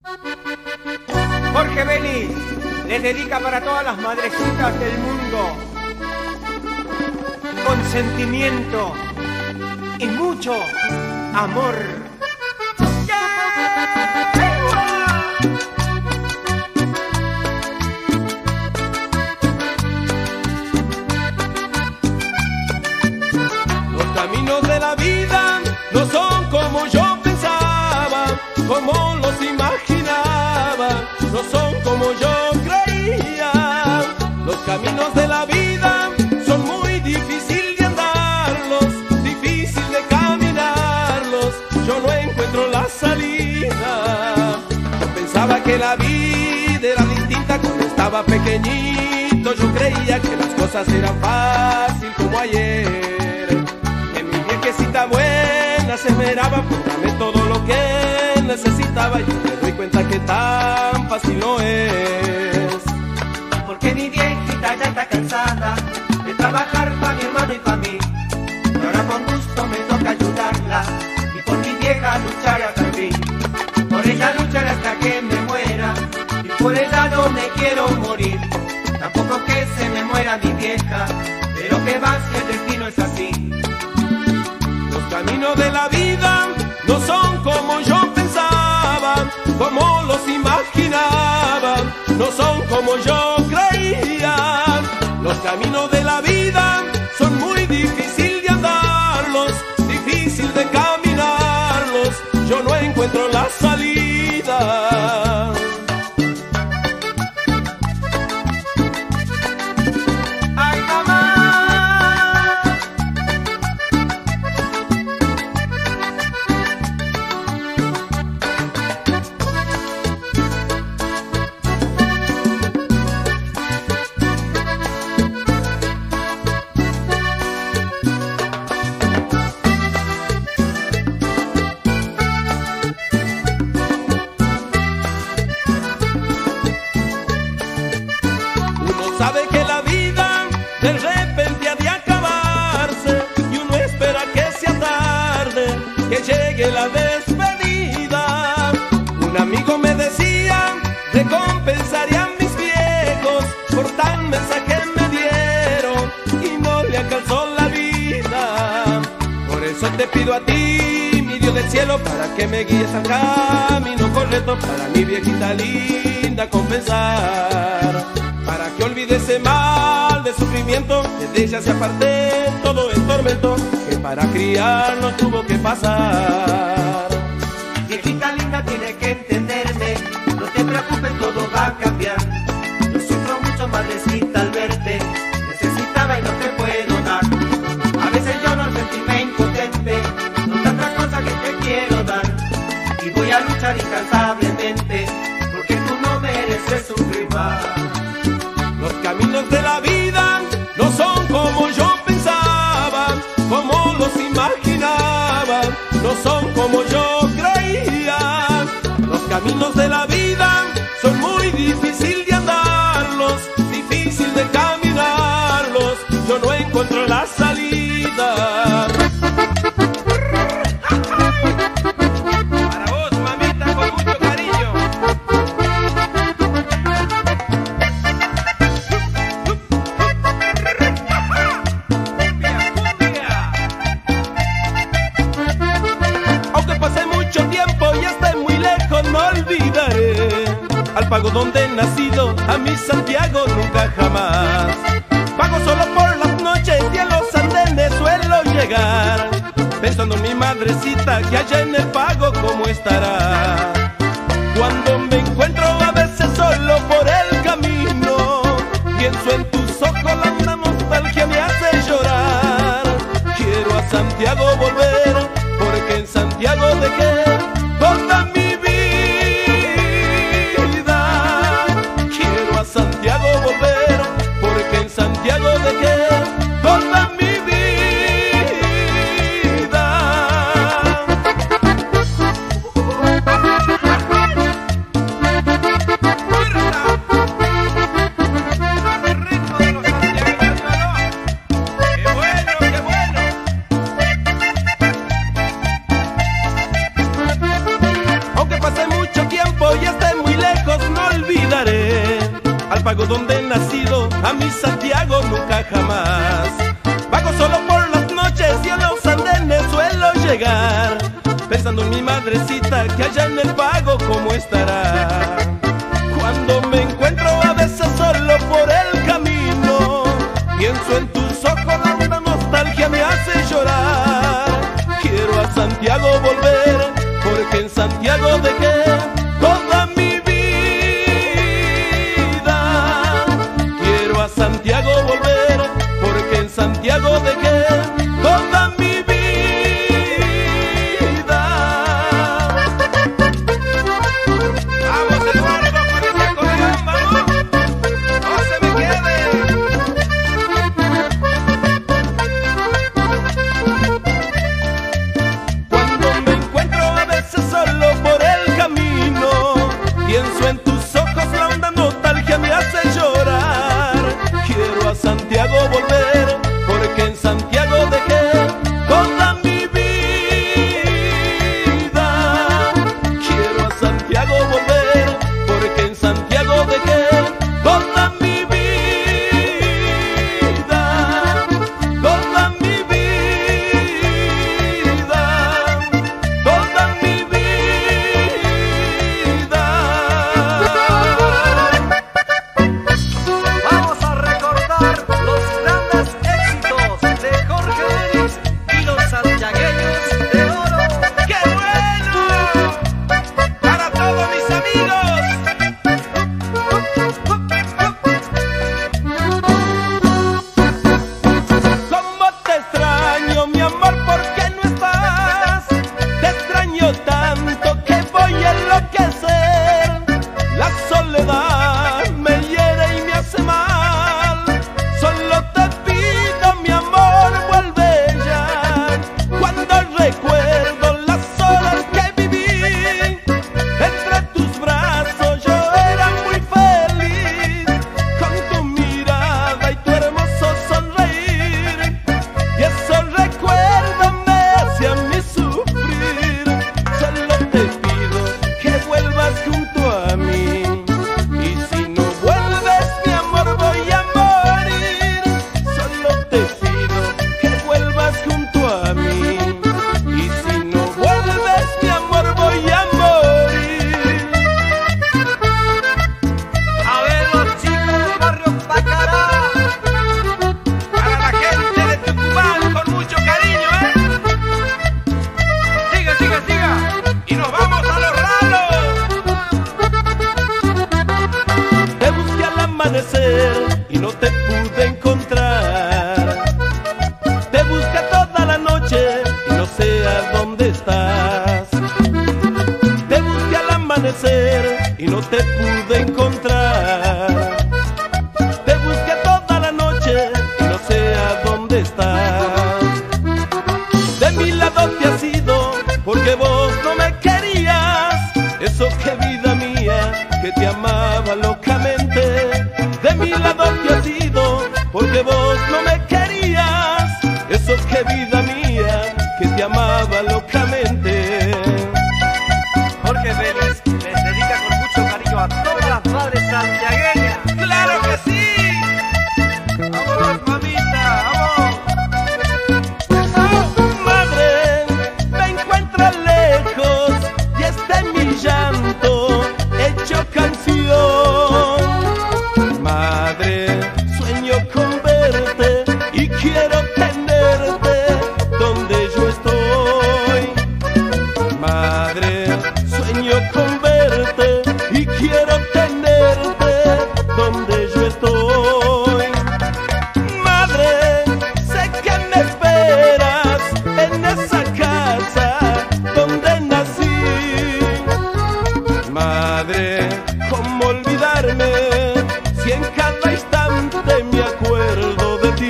Jorge Vélez les dedica para todas las madrecitas del mundo, con sentimiento y mucho amor. Los caminos de la vida no son como yo pensaba, como los imaginaba, no son como yo creía. Los caminos de la vida son muy difíciles de andarlos, difícil de caminarlos, yo no encuentro la salida. Yo pensaba que la vida era distinta cuando estaba pequeñito, yo creía que las cosas eran fácil como ayer, que mi viejecita buena se esmeraba por darme todo lo que necesitaba. Yo me doy cuenta que tan fácil no es, Porque mi viejita ya está cansada de trabajar para mi hermano y para mí, y ahora con gusto me toca ayudarla y por mi vieja lucharé hasta el fin. Por ella lucharé hasta que me muera y por ella no me quiero morir. Tampoco que se me muera mi vieja, pero que va si el destino es así. los caminos de la vida no son como yo pensaba, como los imaginaba, no son como yo creía. Los caminos de la vida son muy difíciles de andarlos, difícil de caminarlos, yo no encuentro la salida. ¡Ay, mamá! Uno sabe que la vida de repente ha de acabarse y uno espera que sea tarde, que llegue la despedida. Un amigo me decía, recompensarían mis viejos por tan mensaje me dieron y no le alcanzó la vida. Por eso te pido a ti, mi Dios del cielo, para que me guíes al camino correcto, para mi viejita linda compensar, para que olvide ese mal de sufrimiento, desde ella se aparte todo el tormento que para criarnos tuvo que pasar. Viejita linda, tienes que entenderme, no te preocupes, todo va a cambiar. Yo sufro mucho, madrecita, al verte, necesitaba y no te puedo dar. A veces lloro al sentirme impotente, con tantas cosas que te quiero dar. Y voy a luchar incansablemente, porque tú no mereces sufrir más. Los caminos de la vida no son como yo pensaba, como los imaginaba, no son como yo creía. Los caminos de la vida son muy difíciles de andarlos, difícil de caminarlos, yo no encuentro la salida. Para vos, mamita, con mucho cariño. Aunque pase mucho tiempo y esté muy lejos, no olvidaré al pago donde he nacido, a mi Santiago nunca jamás. Pago solo por las noches y en los andenes suelo llegar, pensando en mi madrecita que allá en el pago cómo estará. Cuando me encuentro a veces solo por el camino, pienso en tus ojos, la nostalgia me hace llorar. Quiero a Santiago volver, porque en Santiago dejé toda mi vida. Quiero a Santiago volver, porque en Santiago dejé toda mi vida. pago donde he nacido, a mi Santiago nunca jamás. Vago solo por las noches y a los andenes suelo llegar, pensando en mi madrecita que allá en el pago cómo estará. Cuando me encuentro a veces solo por el camino, pienso en tus ojos, la nostalgia me hace llorar. Quiero a Santiago volver, porque en Santiago dejé toda mi vida. Quiero a Santiago volver, porque en Santiago dejé toda mi vida. Vamos Eduardo, con ese acordeón, vamos, no se me quede. Cuando me encuentro a veces solo por el camino, pienso en tus ojos, la honda nostalgia me hace llorar. Quiero a Santiago volver, porque en Santiago dejé toda mi vida. Quiero a Santiago volver, porque en Santiago dejé toda mi vida. Toda mi vida, toda mi vida. Vamos a recordar los grandes éxitos de Jorge Denis y los santiagueños de oro. ¡Qué bueno! Para todos mis amigos. Cómo te extraño, mi amor, ¿por qué no estás? Te extraño tanto que voy a enloquecer. La soledad me hiere y me hace mal. Solo te pido, mi amor, vuelve ya. Cuando recuerdo las horas que viví entre tus brazos, yo era muy feliz. Con tu mirada y tu hermoso sonreír, y esos recuerdos me hacían a mí sufrir. Solo te pido que vuelvas junto a mí, y si no vuelves, mi amor, voy a morir. Solo te pido que vuelvas junto a mí, y si no vuelves, mi amor, voy a morir. A ver los chicos del barrio Pacará. Para la gente de Tucumán, con mucho cariño, Siga, siga, siga. y nos vamos a los ralos. Te busqué al amanecer y no te pude encontrar. Te busqué toda la noche y no sé a dónde estás. Te busqué al amanecer y no te pude encontrar. Te busqué toda la noche y no sé a dónde estás. De mi lado te has ido porque vos no me querías. Eso que vida mía, que te amaba locamente. De mi lado te has ido porque vos no me querías. Eso que vida mía, que te amaba locamente. Jorge Denis les dedica con mucho cariño a todas las madres santiagueñas. ¡Claro que sí! ¡Vamos, mamita! ¡Vamos! Madre, me encuentro lejos y este mi llanto hecho canción. Madre, sueño con verte y quiero tenerte donde yo estoy. Madre, sueño con verte y quiero tenerte donde yo estoy. Madre, sé que me esperas en esa casa donde nací. Madre, ¿cómo olvidarme si en cada instante me acuerdo de ti?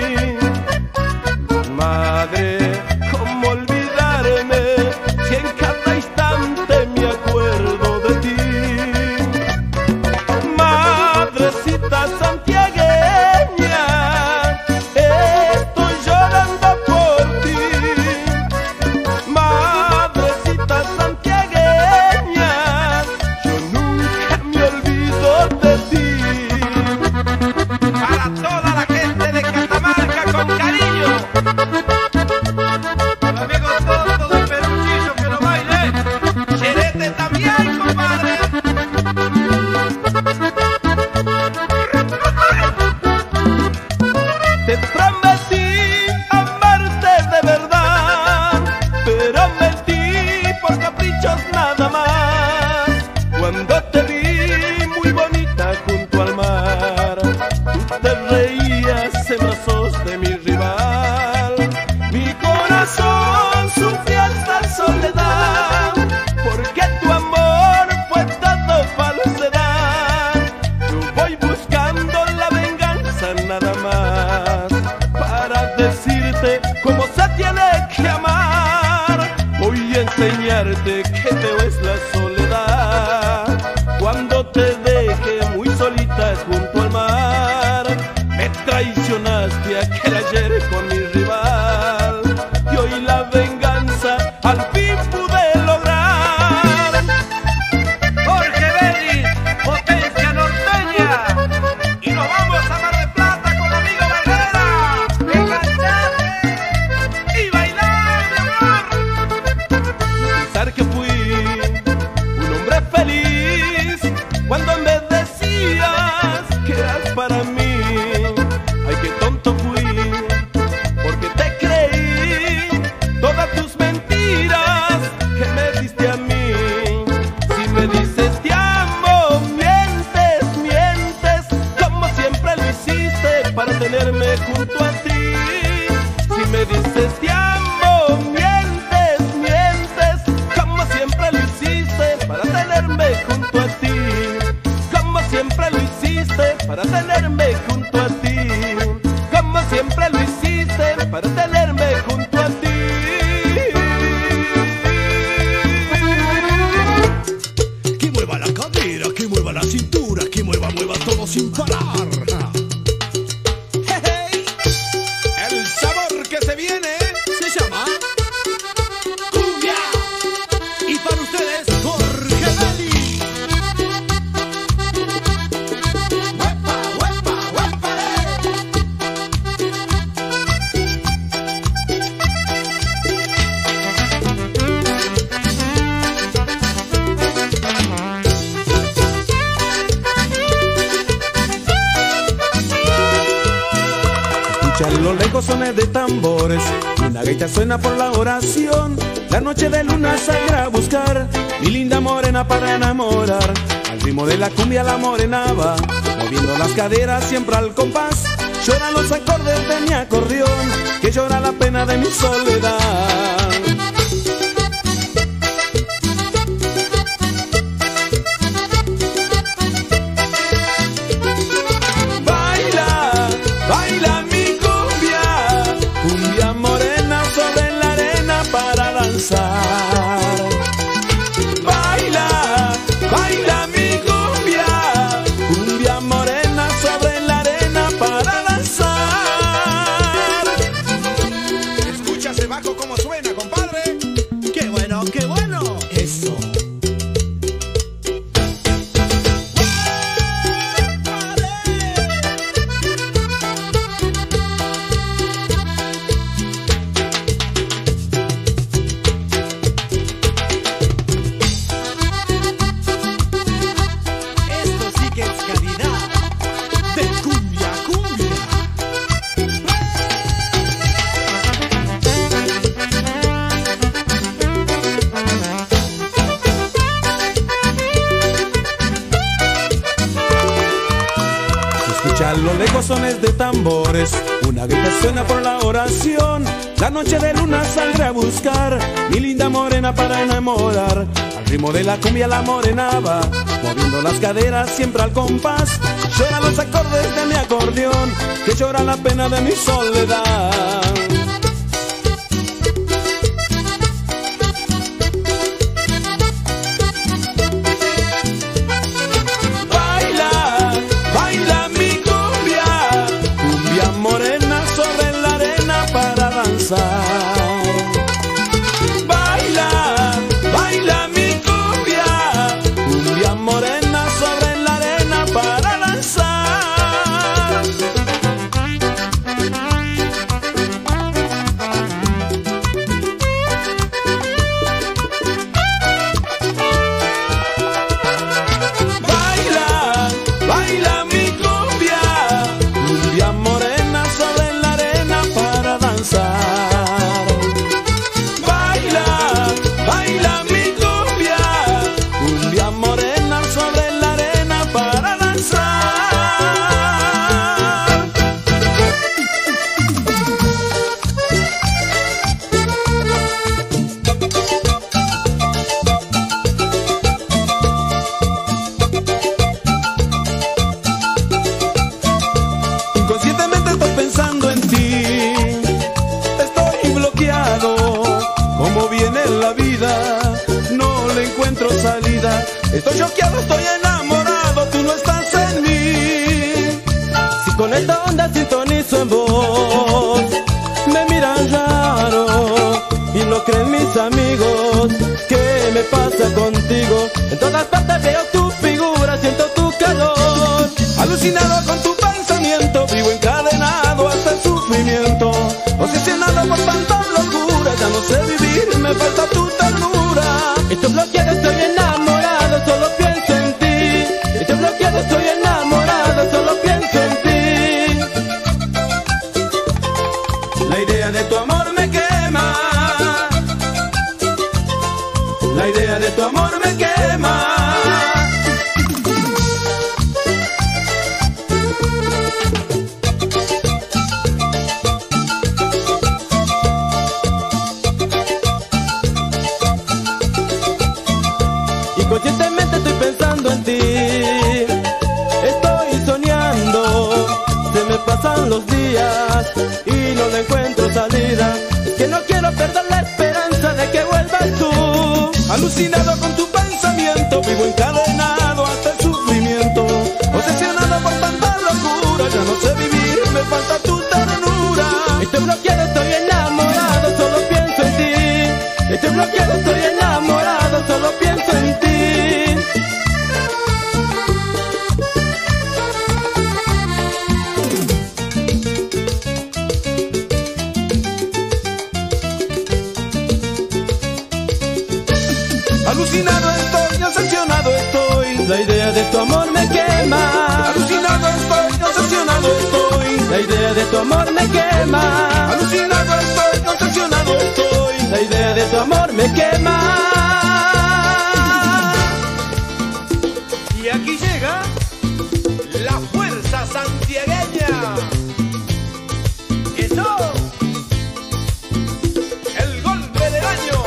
Madre, ¿cómo olvidarme si en cada instante me acuerdo de ti? Madrecita santiagueña, estoy llorando por ti. Madrecita santiagueña, yo nunca junto al mar. Me traicionaste aquel ayer con mi rival y hoy la venganza al fin pude lograr. Jorge Vélez, potencia norteña, y nos vamos a Mar del Plata con amigo Barrera. Enganchate y bailar, mi amor. Pensar que fui un hombre feliz cuando me decías que eras para mí. Ay, qué tonto fui, porque te creí todas tus mentiras que me diste a mí. Si me dices te amo, mientes, mientes, como siempre lo hiciste para tenerme junto a ti. Si me dices te amo, mientes, mientes, como siempre lo hiciste para tenerme junto a ti. Como siempre lo hiciste para tenerme junto a ti. Como siempre lo hiciste para tenerme junto a ti. Que mueva la cadera, que mueva la cintura, que mueva, mueva todo sin parar. Hey, hey. El sabor que se viene se llama cumbia. Y para ustedes, Jorge Vélez. ¡Huepa, huepa, huepa! Escucha a lo lejos sones de tambores, una gaita suena por la oración. La noche de luna saldrá a buscar mi linda morena para enamorar. Al ritmo de la cumbia la morena va, moviendo las caderas siempre al compás. Lloran los acordes de mi acordeón, que llora la pena de mi soledad. Baila, baila mi cumbia, cumbia morena sobre la arena para danzar. Baila, baila mi cumbia, cumbia morena sobre la arena para danzar. Escucha ese bajo como suena, compadre. ¡Qué bueno, qué bueno! Eso. Esto sí que es calidad de cumbia, cumbia. Escucha a lo lejos sones de tambores, una gaita suena por la oración. La noche de luna saldrá a buscar mi linda morena para enamorar. Al ritmo de la cumbia la morena va, moviendo las caderas siempre al compás. Lloran los acordes de mi acordeón, que llora la pena de mi soledad. Baila, baila mi cumbia, cumbia morena sobre la arena para danzar. Baila, baila mi cumbia, cumbia morena sobre la arena para danzar. Baila, baila mi cumbia, cumbia morena sobre la arena para danzar. Baila, baila mi cumbia, cumbia morena sobre la arena para danzar. Inconscientemente estoy pensando en ti, estoy bloqueado. Como viene la vida, no le encuentro salida. Estoy choqueado, estoy enamorado, tú no estás en mí. obsesionado por tanta locura, ya no sé vivir, me falta tu ternura. Estoy bloqueado, estoy enamorado, solo pienso en ti. Estoy bloqueado, estoy enamorado, solo pienso en ti. La idea de tu amor me quema, la idea de tu amor me quema. Conscientemente estoy pensando en ti, estoy soñando, se me pasan los días y no le encuentro salida. Es que no quiero perder la esperanza de que vuelvas tú. Alucinado con tu pensamiento, vivo encadenado hasta el sufrimiento. Obsesionado por tanta locura, ya no sé vivir, me falta tu ternura. Estoy bloqueado, estoy enamorado, solo pienso en ti. Estoy bloqueado, estoy enamorado, solo pienso en ti. Alucinado estoy, obsesionado estoy, La idea de tu amor me quema. alucinado estoy, obsesionado estoy, La idea de tu amor me quema. alucinado estoy, obsesionado estoy. La idea de tu amor me quema. Y aquí llega la fuerza santiagueña. ¡Eso! El golpe del año.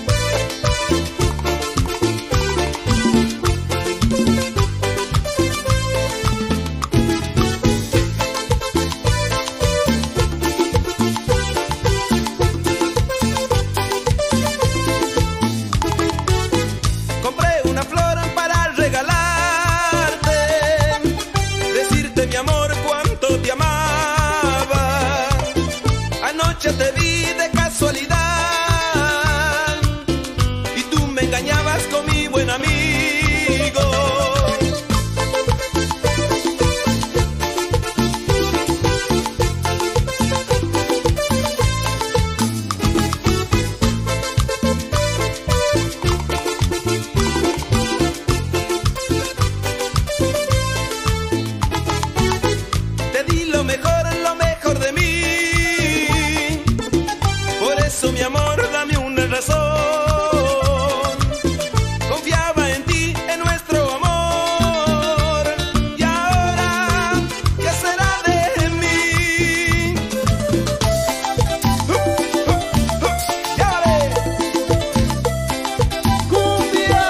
Compré una flor para regalarte, decirte mi amor cuánto te amaba. Anoche te vi de casualidad y tú me engañabas con mi buen amigo. Te di lo mejor de mí. Por eso, mi amor, dame una razón. Confiaba en ti, en nuestro amor. Y ahora, ¿qué será de mí? ¡Llave! ¡Cumbia!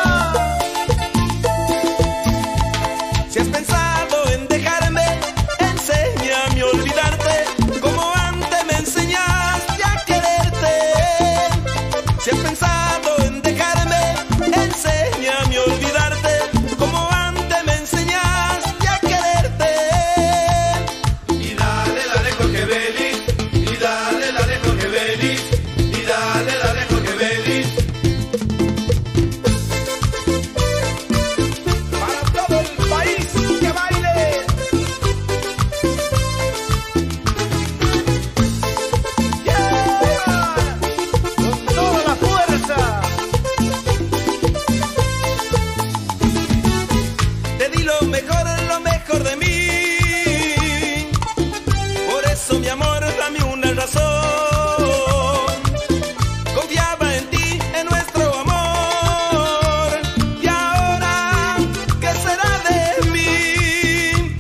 Si has pensado en dejarme, enséñame a olvidarte, como antes me enseñaste a quererte. Si has pensado en dejarme, enséñame a olvidarte, como antes me enseñaste a quererte. Y dale, dale, Jorge Vélez, y dale, dale, Jorge Vélez, y dale, dale, Jorge Vélez. Para todo el país que baile. ¡Yeah! Con toda la fuerza. Te di lo mejor de mí. Por eso, mi amor, dame una razón. Confiaba en ti, en nuestro amor. Y ahora, ¿qué será de mí?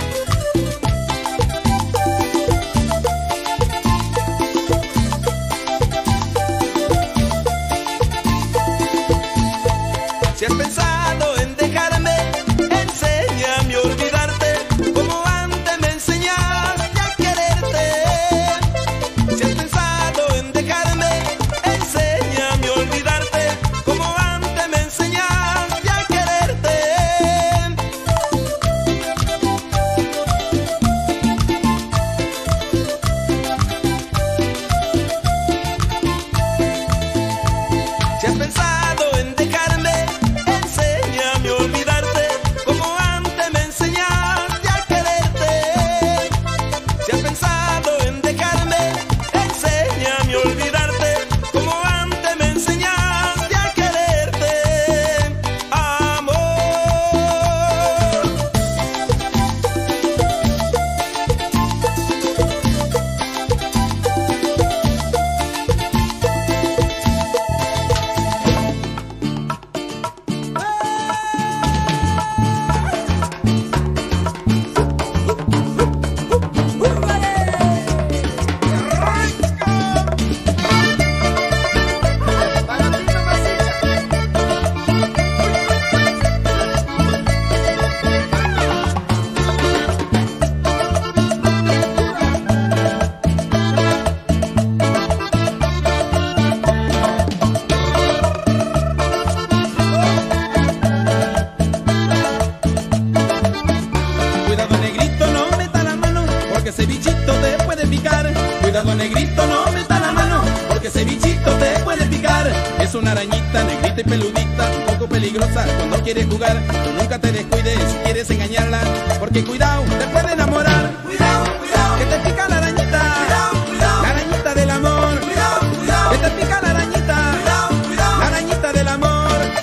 Si has pensado en dejarme, enséñame a olvidarte. una arañita negrita y peludita, un poco peligrosa cuando quiere jugar. Pero nunca te descuides si quieres engañarla, porque cuidado, te puede enamorar. Cuidado, cuidado, Que te pica la arañita, cuidado, cuidado, la arañita del amor. cuidado, cuidado, Que te pica la arañita, cuidado, cuidado. la arañita del amor.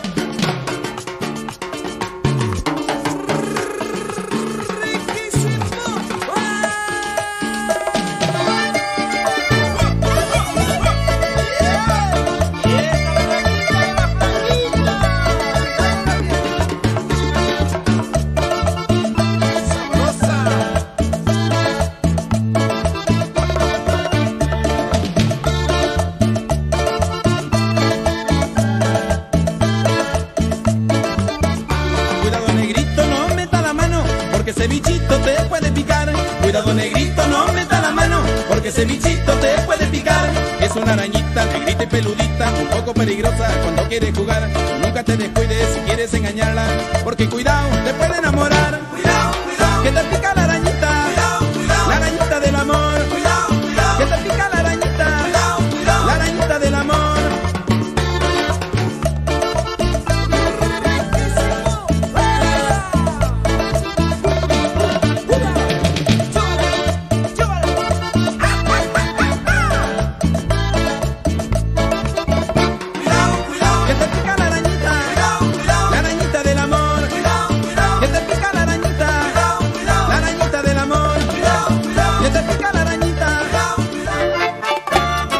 Cuidado negrito, no meta la mano, porque ese bichito te puede picar. Cuidado negrito, no meta la mano, porque ese bichito te puede picar. Es una arañita negrita y peludita, un poco peligrosa cuando quiere jugar. Nunca te descuides si quieres engañarla, porque cuidado, te puede enamorar. Cuidado, cuidado, Que te pica la arañita, cuidado, cuidado, la arañita del amor. cuidado, cuidado, Que te pica la arañita, cuidado, cuidado. la arañita del amor. Cuidado, cuidado, Que te pica la arañita, cuidado, cuidado, la arañita del amor. cuidado, cuidado, Que te pica la arañita, cuidado, cuidado, la arañita del amor. cuidado, cuidado, Que te pica la arañita. cuidado, cuidado.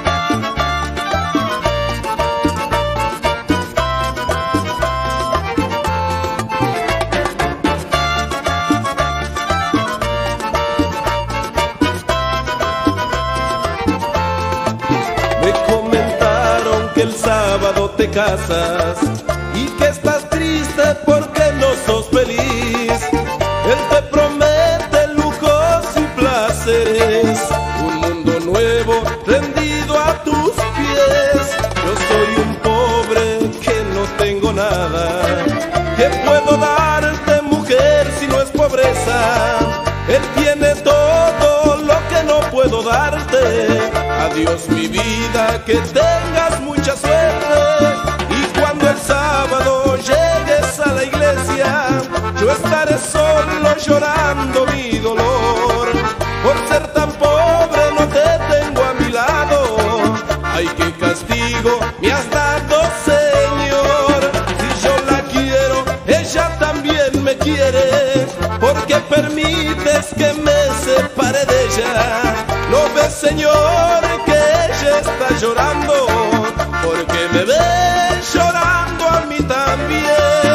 Me comentaron que el sábado te casas y que estás triste porque no sos feliz. Él te promete lujos y placeres, un mundo nuevo rendido a tus pies. Yo soy un pobre que no tengo nada. ¿Qué puedo darte, mujer, si no es pobreza? Él tiene todo lo que no puedo darte. Adiós mi vida, que tengas mucha suerte. Y cuando el sábado llegues a la iglesia, yo estaré solo llorando mi dolor. Por ser tan pobre no te tengo a mi lado. Ay, qué castigo me has dado, Señor. Si yo la quiero, ella también me quiere. ¿Por qué permites que me separe de ella? ¿No ves, Señor, que ella está llorando? Porque me ves llorando a mí también.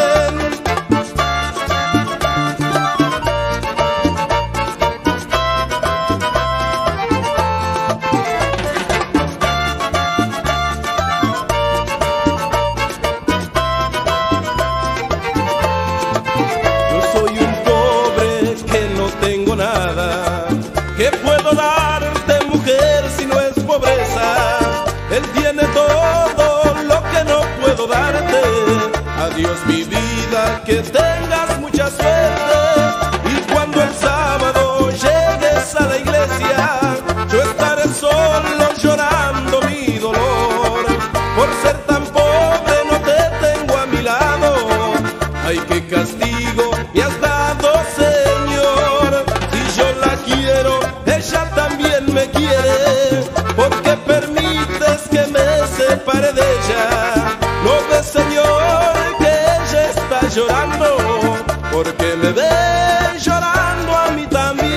Yo soy un pobre que no tengo nada. ¿Qué puedo darte, mujer, si no es pobreza? Él tiene todo lo que no puedo darte. Adiós mi vida, que tengas mucha suerte. Y cuando el sábado llegues a la iglesia, yo estaré solo llorando mi dolor. Por ser tan pobre no te tengo a mi lado. Ay, qué castigo me has dado, Señor. Si yo la quiero, ella también me quiere. ¿Por qué permites que me separe de ella? ¿No ves, Señor, que ella está llorando? Porque me ves llorando a mí también.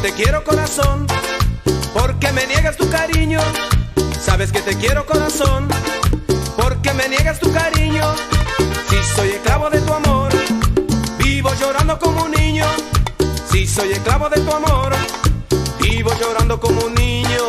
te quiero, corazón, porque me niegas tu cariño. Sabes que te quiero, corazón, porque me niegas tu cariño. Si soy esclavo de tu amor, vivo llorando como un niño. Si soy esclavo de tu amor, vivo llorando como un niño.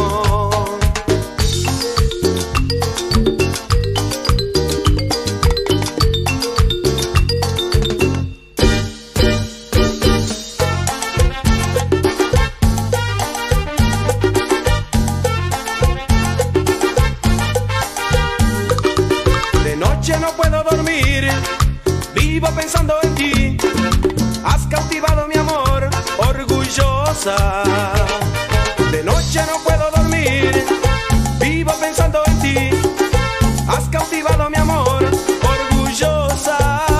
No puedo dormir, vivo pensando en ti. Has cautivado mi amor, orgullosa. De noche no puedo dormir, vivo pensando en ti. Has cautivado mi amor, orgullosa.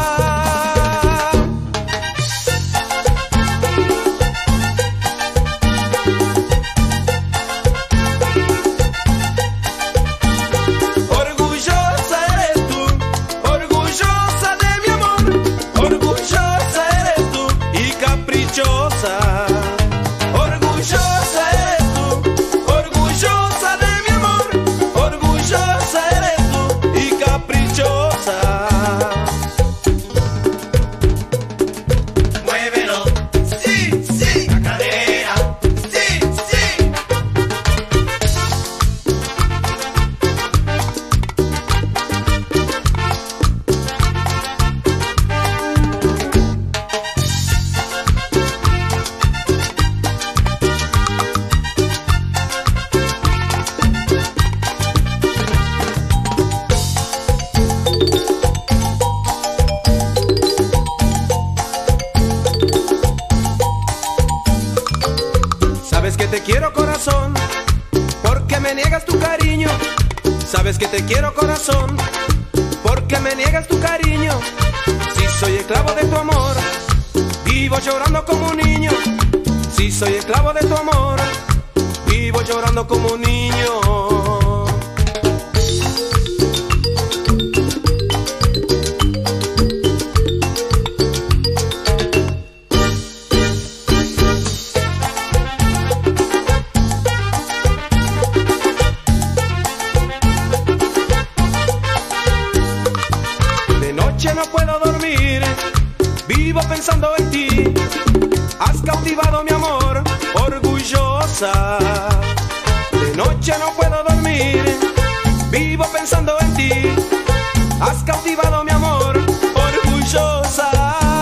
Sabes que te quiero, corazón, porque me niegas tu cariño. Sabes que te quiero, corazón, porque me niegas tu cariño. Si soy esclavo de tu amor, vivo llorando como un niño. Si soy esclavo de tu amor, vivo llorando como un niño. No puedo dormir, vivo pensando en ti. Has cautivado mi amor, orgullosa. De noche no puedo dormir, vivo pensando en ti. Has cautivado mi amor, orgullosa.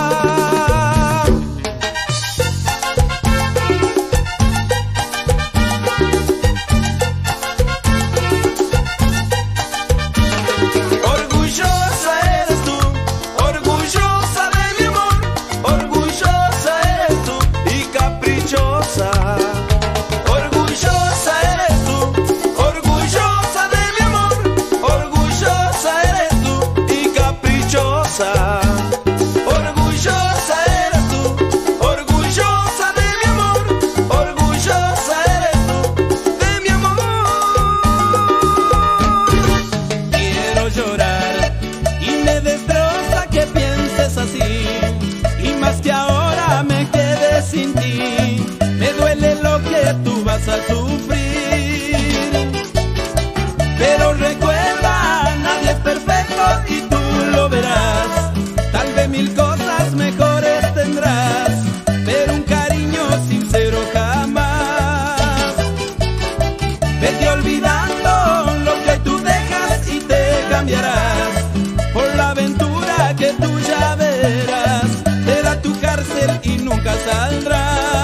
Sin ti, me duele lo que tú vas a sufrir. Pero recuerda, nadie es perfecto y tú lo verás. Tal vez mil cosas mejores tendrás, pero un cariño sincero jamás. Vete olvidando lo que tú dejas y te cambiarás por la aventura que tú ya verás. Será tu cárcel y nunca saldrás.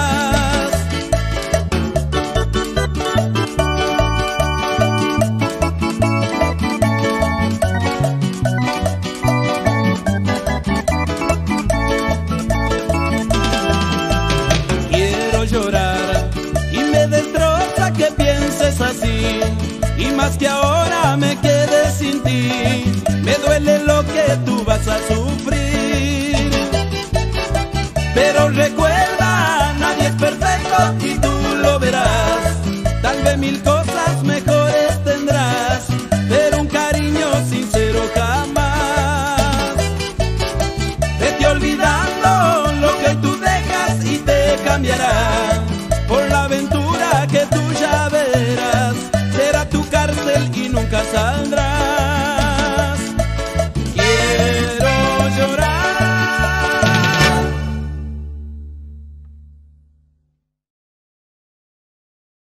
Quiero llorar y me destroza que pienses así, y más que ahora me quede sin ti. Me duele lo que tú vas a sufrir, pero recuerda, nadie es perfecto y tú lo verás. Tal vez mil cosas mejores tendrás, pero un cariño sincero jamás. Vete olvidando lo que tú dejas y te cambiará Cassandra.